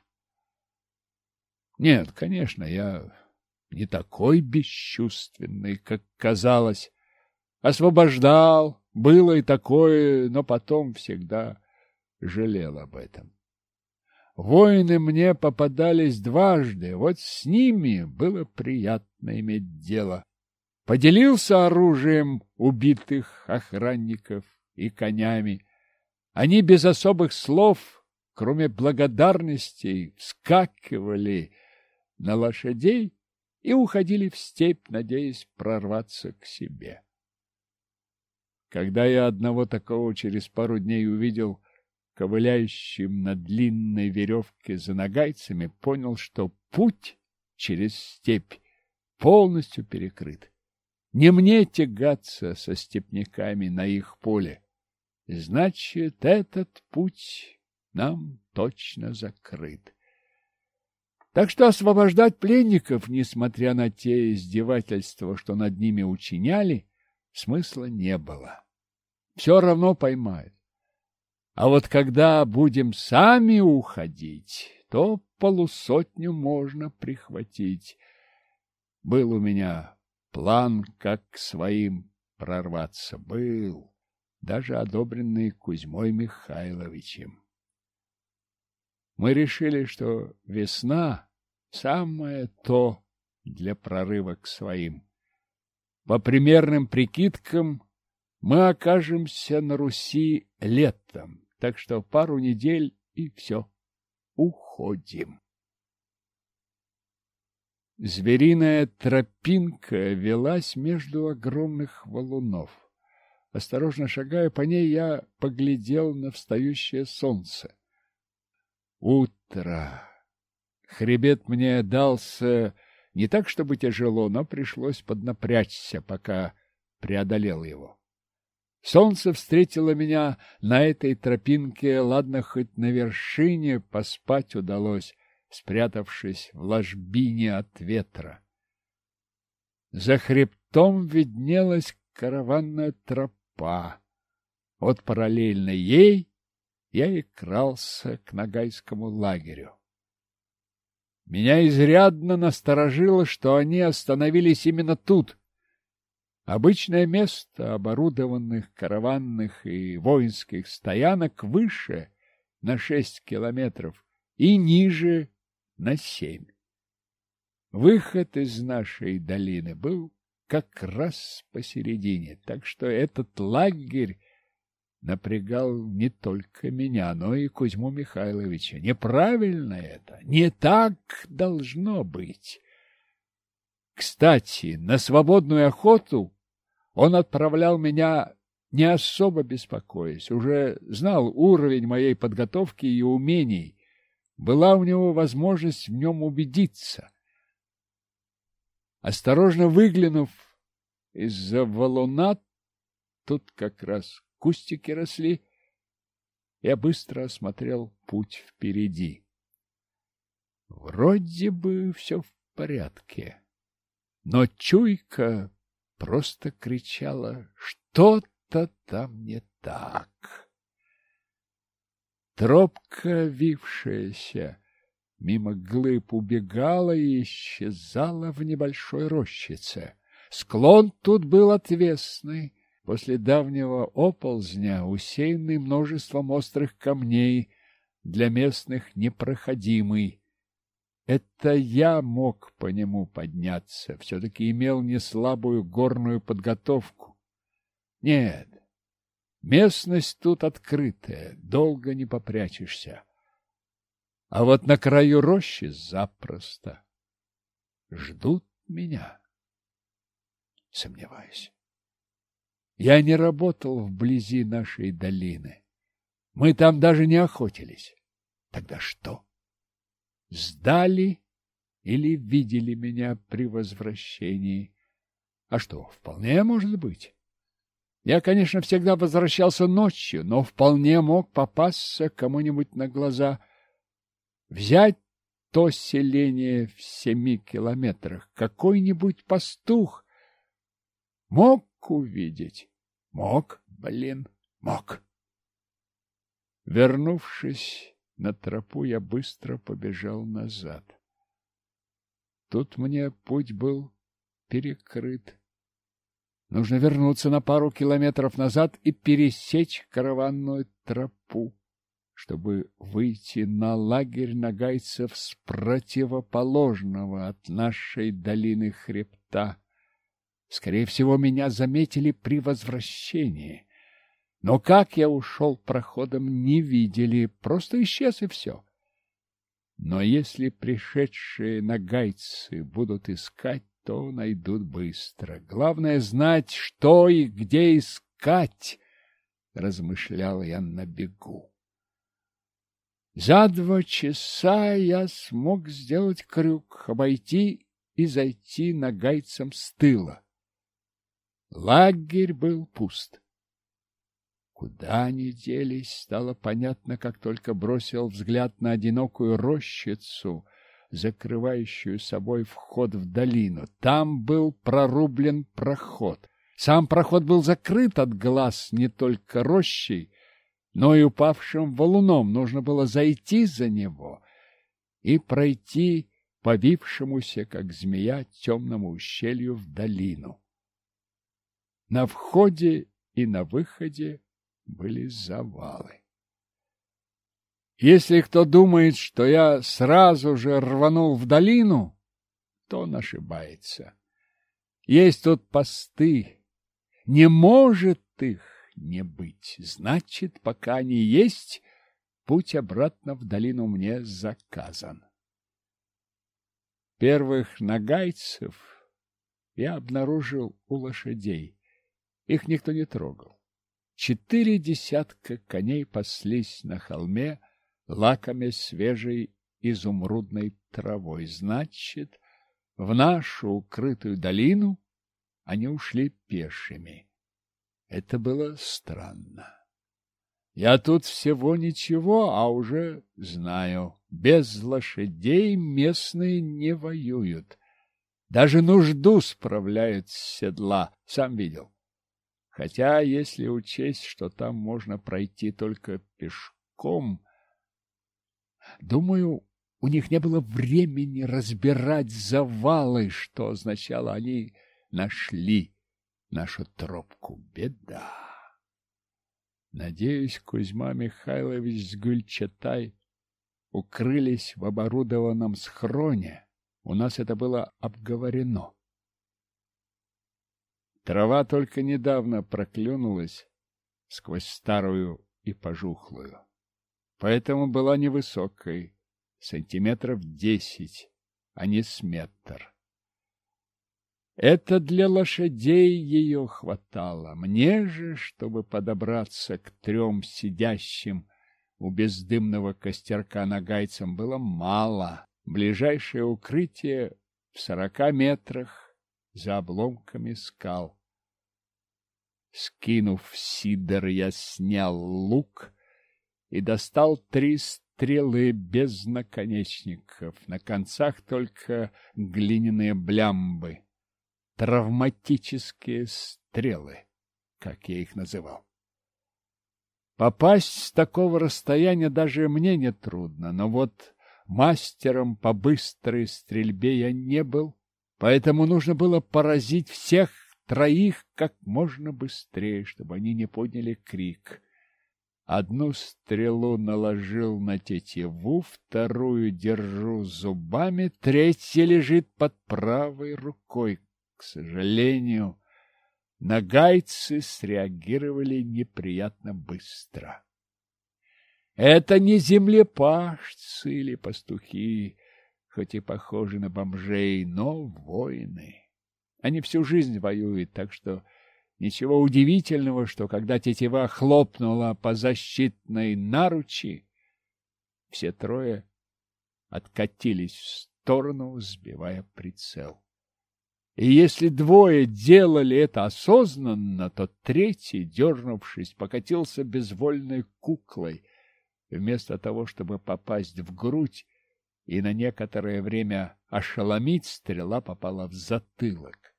A: Нет, конечно, я не такой бесчувственный, как казалось. Освобождал, было и такое, но потом всегда жалел об этом. Воины мне попадались дважды, вот с ними было приятно иметь дело. Поделился оружием убитых охранников и конями. Они без особых слов, кроме благодарностей, вскакивали на лошадей и уходили в степь, надеясь прорваться к себе. Когда я одного такого через пару дней увидел ковыляющим на длинной веревке за нагайцами, понял, что путь через степь полностью перекрыт. Не мне тягаться со степняками на их поле. Значит, этот путь нам точно закрыт. Так что освобождать пленников, несмотря на те издевательства, что над ними учиняли, смысла не было. Все равно поймают. А вот когда будем сами уходить, то полусотню можно прихватить. Был у меня план, как к своим прорваться. Был, даже одобренный Кузьмой Михайловичем. Мы решили, что весна — самое то для прорыва к своим. По примерным прикидкам, мы окажемся на Руси летом. Так что пару недель и все. Уходим. Звериная тропинка велась между огромных валунов. Осторожно шагая по ней, я поглядел на встающее солнце. Утро. Хребет мне дался не так, чтобы тяжело, но пришлось поднапрячься, пока преодолел его. Солнце встретило меня на этой тропинке, ладно, хоть на вершине поспать удалось, спрятавшись в ложбине от ветра. За хребтом виднелась караванная тропа. Вот параллельно ей я и крался к нагайскому лагерю. Меня изрядно насторожило, что они остановились именно тут. Обычное место оборудованных караванных и воинских стоянок выше на шесть километров и ниже на семь. Выход из нашей долины был как раз посередине, так что этот лагерь напрягал не только меня, но и Кузьму Михайловича. Неправильно это, не так должно быть. Кстати, на свободную охоту он отправлял меня, не особо беспокоясь, уже знал уровень моей подготовки и умений, была у него возможность в нем убедиться. Осторожно выглянув из-за валуна, тут как раз кустики росли, я быстро осмотрел путь впереди. Вроде бы все в порядке, но чуйка просто кричала: что-то там не так. Тропка, вившаяся мимо глыб, убегала и исчезала в небольшой рощице. Склон тут был отвесный, после давнего оползня, усеянный множеством острых камней, для местных непроходимый. Это я мог по нему подняться, все-таки имел неслабую горную подготовку. Нет, местность тут открытая, долго не попрячешься. А вот на краю рощи запросто ждут меня. Сомневаюсь. Я не работал вблизи нашей долины. Мы там даже не охотились. Тогда что? Сдали или видели меня при возвращении? А что, вполне может быть. Я, конечно, всегда возвращался ночью, но вполне мог попасться кому-нибудь на глаза. Взять то селение в семи километрах, какой-нибудь пастух мог увидеть? Мог, блин, мог. Вернувшись на тропу, я быстро побежал назад. Тут мне путь был перекрыт. Нужно вернуться на пару километров назад и пересечь караванную тропу, чтобы выйти на лагерь нагайцев с противоположного от нашей долины хребта. Скорее всего, меня заметили при возвращении. Но как я ушел проходом, не видели, просто исчез и все. Но если пришедшие нагайцы будут искать, то найдут быстро. Главное знать, что и где искать, размышлял я на бегу. За два часа я смог сделать крюк, обойти и зайти нагайцам с тыла. Лагерь был пуст. Куда они делись, стало понятно, как только бросил взгляд на одинокую рощицу, закрывающую собой вход в долину. Там был прорублен проход. Сам проход был закрыт от глаз не только рощей, но и упавшим валуном. Нужно было зайти за него и пройти по вившемуся, как змея, темному ущелью в долину. На входе и на выходе были завалы. Если кто думает, что я сразу же рванул в долину, то он ошибается. Есть тут посты. Не может их не быть. Значит, пока они есть, путь обратно в долину мне заказан. Первых нагайцев я обнаружил у лошадей. Их никто не трогал. Четыре десятка коней паслись на холме, лакомясь свежей изумрудной травой. Значит, в нашу укрытую долину они ушли пешими. Это было странно. Я тут всего ничего, а уже знаю, без лошадей местные не воюют. Даже нужду справляют с седла, сам видел. Хотя, если учесть, что там можно пройти только пешком, думаю, у них не было времени разбирать завалы, что означало, они нашли нашу тропку. Беда. Надеюсь, Кузьма Михайлович с Гюльчатай укрылись в оборудованном схроне. У нас это было обговорено. Трава только недавно проклюнулась сквозь старую и пожухлую, поэтому была невысокой, сантиметров десять, а не с метр. Это для лошадей ее хватало. Мне же, чтобы подобраться к трем сидящим у бездымного костерка нагайцам, было мало. Ближайшее укрытие в сорока метрах за обломками скал. Скинув сидор, я снял лук и достал три стрелы без наконечников, на концах только глиняные блямбы. Травматические стрелы, как я их называл. Попасть с такого расстояния даже мне не трудно, но вот мастером по быстрой стрельбе я не был, поэтому нужно было поразить всех троих как можно быстрее, чтобы они не подняли крик. Одну стрелу наложил на тетиву, вторую держу зубами, третья лежит под правой рукой. К сожалению, нагайцы среагировали неприятно быстро. Это не землепашцы или пастухи, хоть и похожи на бомжей, но воины. Они всю жизнь воюют, так что ничего удивительного, что когда тетива хлопнула по защитной наручи, все трое откатились в сторону, сбивая прицел. И если двое делали это осознанно, то третий, дернувшись, покатился безвольной куклой, вместо того, чтобы попасть в грудь, и на некоторое время ошеломить, стрела попала в затылок.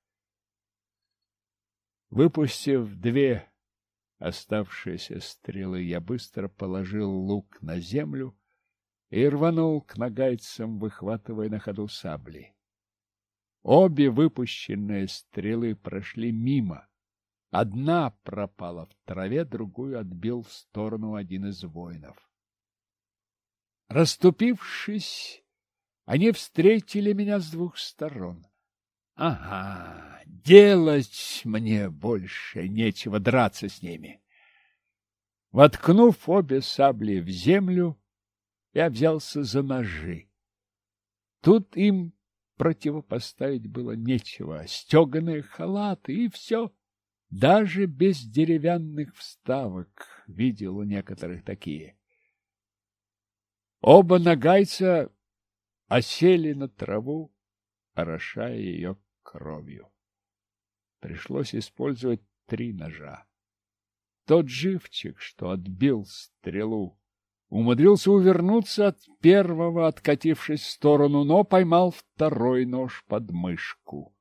A: Выпустив две оставшиеся стрелы, я быстро положил лук на землю и рванул к нагайцам, выхватывая на ходу сабли. Обе выпущенные стрелы прошли мимо. Одна пропала в траве, другую отбил в сторону один из воинов. Расступившись, они встретили меня с двух сторон. Ага, делать мне больше нечего, драться с ними. Воткнув обе сабли в землю, я взялся за ножи. Тут им противопоставить было нечего, стеганые халаты и все. Даже без деревянных вставок видел у некоторых такие. Оба нагайца осели на траву, орошая ее кровью. Пришлось использовать три ножа. Тот живчик, что отбил стрелу, умудрился увернуться от первого, откатившись в сторону, но поймал второй нож под мышку.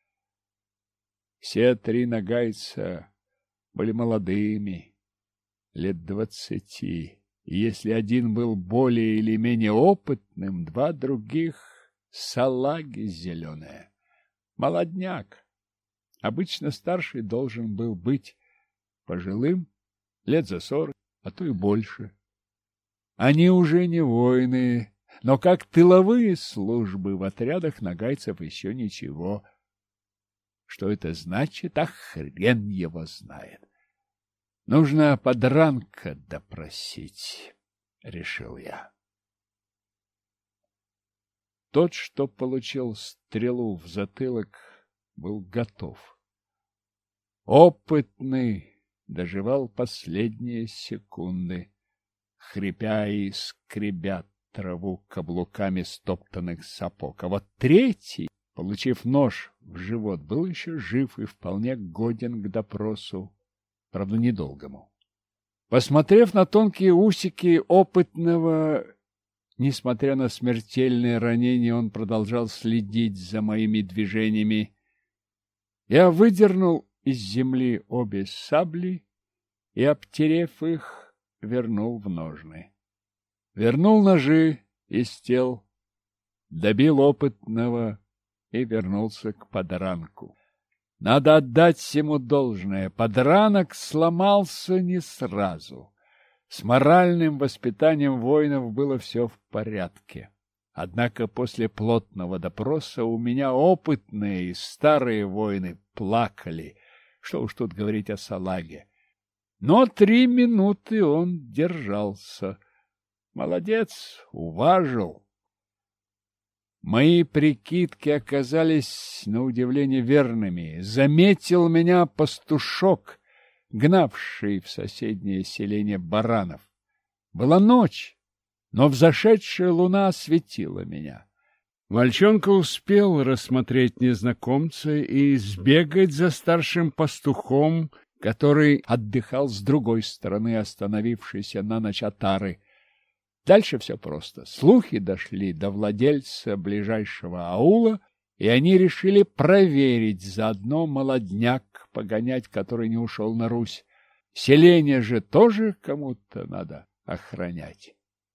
A: Все три нагайца были молодыми, лет двадцати, и если один был более или менее опытным, два других — салаги зеленые. Молодняк. Обычно старший должен был быть пожилым, лет за сорок, а то и больше. Они уже не воины, но как тыловые службы в отрядах нагайцев еще ничего. Что это значит, а хрен его знает. Нужно подранка допросить, решил я. Тот, что получил стрелу в затылок, был готов. Опытный доживал последние секунды, хрипя и скребя траву каблуками стоптанных сапог. А вот третий, получив нож в живот, был еще жив и вполне годен к допросу. правда, недолгому. Посмотрев на тонкие усики опытного, несмотря на смертельное ранение, он продолжал следить за моими движениями. Я выдернул из земли обе сабли и, обтерев их, вернул в ножны. Вернул ножи из тел, добил опытного и вернулся к подранку. Надо отдать всему должное, подранок сломался не сразу. С моральным воспитанием воинов было все в порядке. Однако после плотного допроса у меня опытные и старые воины плакали, что уж тут говорить о салаге. Но три минуты он держался. Молодец, уважил. Мои прикидки оказались на удивление верными. Заметил меня пастушок, гнавший в соседнее селение баранов. Была ночь, но взошедшая луна осветила меня. Мальчонка успел рассмотреть незнакомца и сбегать за старшим пастухом, который отдыхал с другой стороны остановившейся на ночь отары. Дальше все просто. Слухи дошли до владельца ближайшего аула, и они решили проверить заодно молодняк, погонять, который не ушел на Русь. Селение же тоже кому-то надо охранять.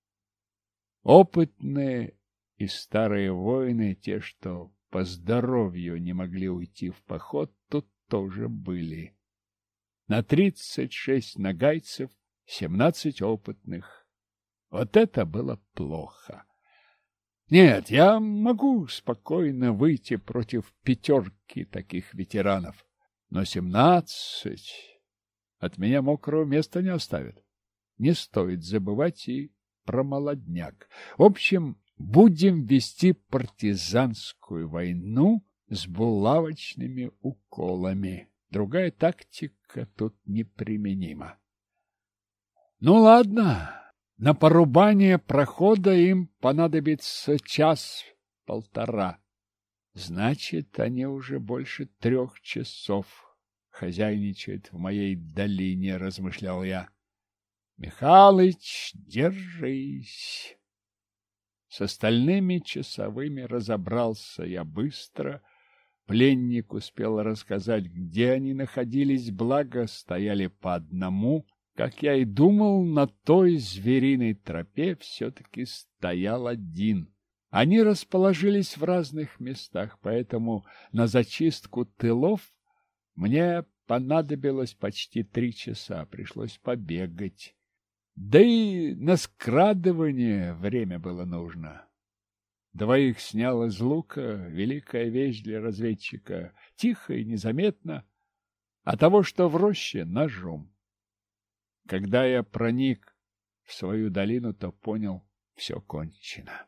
A: Опытные и старые воины, те, что по здоровью не могли уйти в поход, тут тоже были. На тридцать шесть нагайцев семнадцать опытных. Вот это было плохо. Нет, я могу спокойно выйти против пятерки таких ветеранов, но семнадцать от меня мокрого места не оставят. Не стоит забывать и про молодняк. В общем, будем вести партизанскую войну с булавочными уколами. Другая тактика тут неприменима. Ну ладно. На порубание прохода им понадобится час-полтора. Значит, они уже больше трех часов хозяйничают в моей долине, размышлял я. Михалыч, держись. С остальными часовыми разобрался я быстро. Пленник успел рассказать, где они находились, благо стояли по одному. Как я и думал, на той звериной тропе все-таки стоял один. Они расположились в разных местах, поэтому на зачистку тылов мне понадобилось почти три часа, пришлось побегать. Да и на скрадывание время было нужно. Двоих снял из лука, великая вещь для разведчика, тихо и незаметно, а того, что в роще, ножом. Когда я проник в свою долину, то понял, все кончено.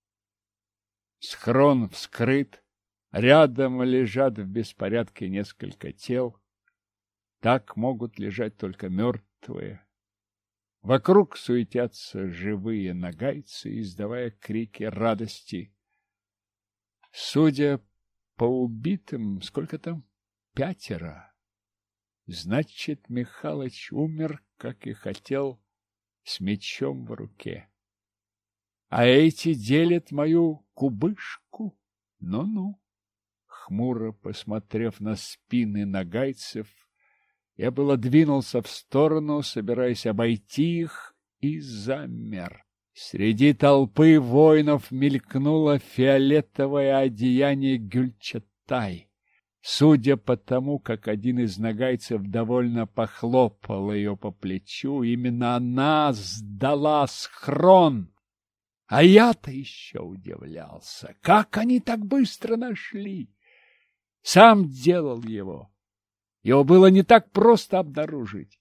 A: Схрон вскрыт, рядом лежат в беспорядке несколько тел. Так могут лежать только мертвые. Вокруг суетятся живые нагайцы, издавая крики радости. Судя по убитым, сколько там? Пятеро. Значит, Михалыч умер, как и хотел, с мечом в руке. А эти делят мою кубышку? Ну-ну. Хмуро посмотрев на спины нагайцев, я было двинулся в сторону, собираясь обойти их, и замер. Среди толпы воинов мелькнуло фиолетовое одеяние Гюльчатай. Судя по тому, как один из нагайцев довольно похлопал ее по плечу, именно она сдала схрон. А я-то еще удивлялся, как они так быстро нашли. Сам делал его. Его было не так просто обнаружить.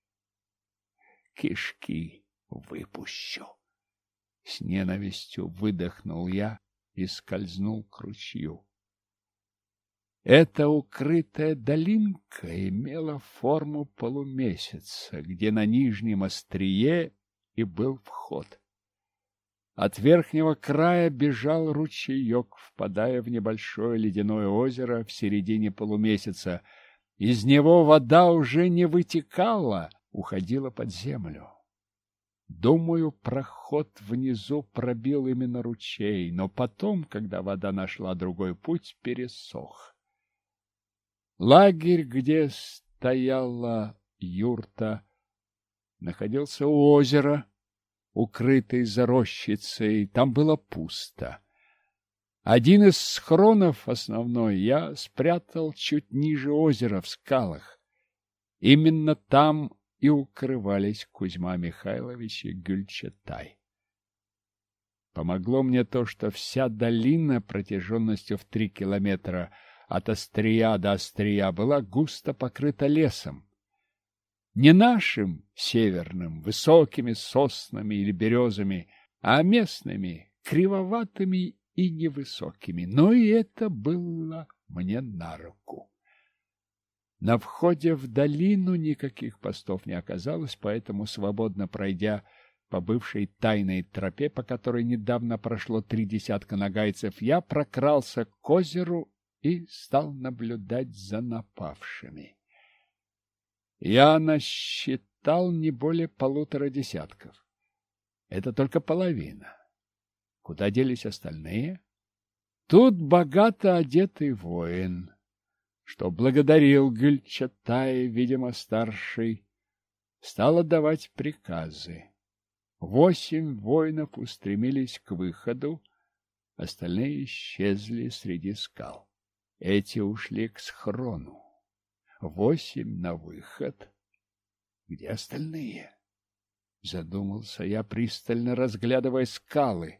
A: Кишки выпущу. С ненавистью выдохнул я и скользнул к ручью. Эта укрытая долинка имела форму полумесяца, где на нижнем острие и был вход. От верхнего края бежал ручеек, впадая в небольшое ледяное озеро в середине полумесяца. Из него вода уже не вытекала, уходила под землю. Думаю, проход внизу пробил именно ручей, но потом, когда вода нашла другой путь, пересох. Лагерь, где стояла юрта, находился у озера, укрытый за рощицей. Там было пусто. Один из схронов, основной, я спрятал чуть ниже озера, в скалах. Именно там и укрывались Кузьма Михайлович и Гюльчатай. Помогло мне то, что вся долина протяженностью в три километра от острия до острия была густо покрыта лесом. Не нашим северным, высокими соснами или березами, а местными, кривоватыми и невысокими. Но и это было мне на руку. На входе в долину никаких постов не оказалось, поэтому, свободно пройдя по бывшей тайной тропе, по которой недавно прошло три десятка нагайцев, я прокрался к озеру и стал наблюдать за напавшими. Я насчитал не более полутора десятков. Это только половина. Куда делись остальные? Тут богато одетый воин, что благодарил Гюльчатай, видимо, старший, стал отдавать приказы. Восемь воинов устремились к выходу, остальные исчезли среди скал. Эти ушли к схрону. Восемь на выход. Где остальные? Задумался я, пристально разглядывая скалы.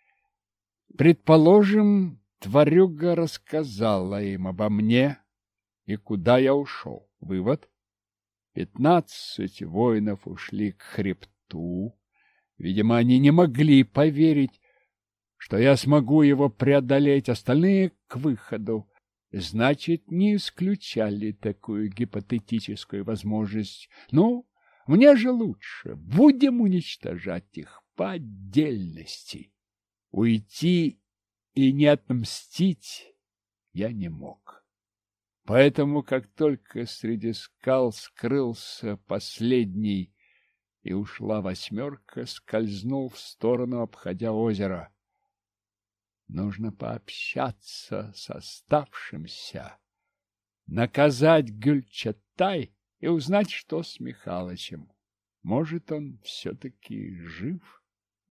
A: Предположим, тварюга рассказала им обо мне и куда я ушел. Вывод. Пятнадцать воинов ушли к хребту. Видимо, они не могли поверить, что я смогу его преодолеть. Остальные к выходу. Значит, не исключали такую гипотетическую возможность. Ну, мне же лучше. Будем уничтожать их по отдельности. Уйти и не отмстить я не мог. Поэтому, как только среди скал скрылся последний и ушла восьмерка, скользнул в сторону, обходя озеро. Нужно пообщаться с оставшимся, наказать Гюльчатай и узнать, что с Михалычем. Может, он все-таки жив?